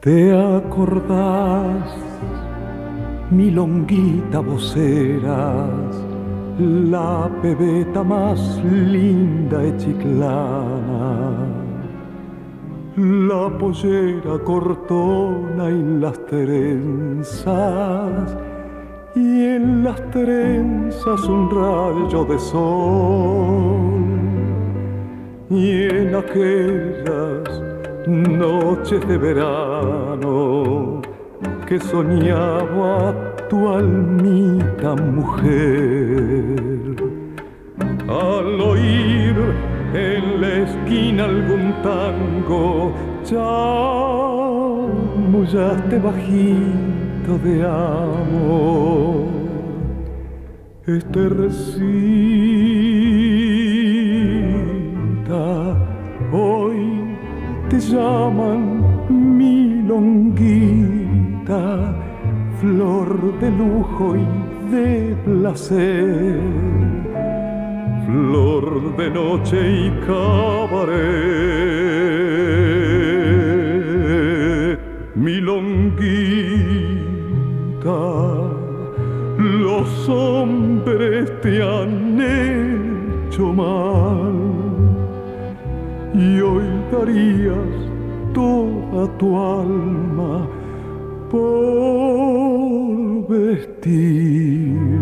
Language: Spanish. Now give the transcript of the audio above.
¿Te acordás, milonguita voceras, la pebeta más linda de Chiclana? La pollera cortona y las trenzas, y en las trenzas un rayo de sol, y en aquellas noches de verano que soñaba tu almita mujer. Al oír en la esquina algún tango, chamullaste bajito de amor. Estercita, hoy te llaman milonguita, flor de lujo y de placer, flor de noche y cabaret. Milonguita, los hombres te han hecho mal y hoy darías toda tu alma por vestir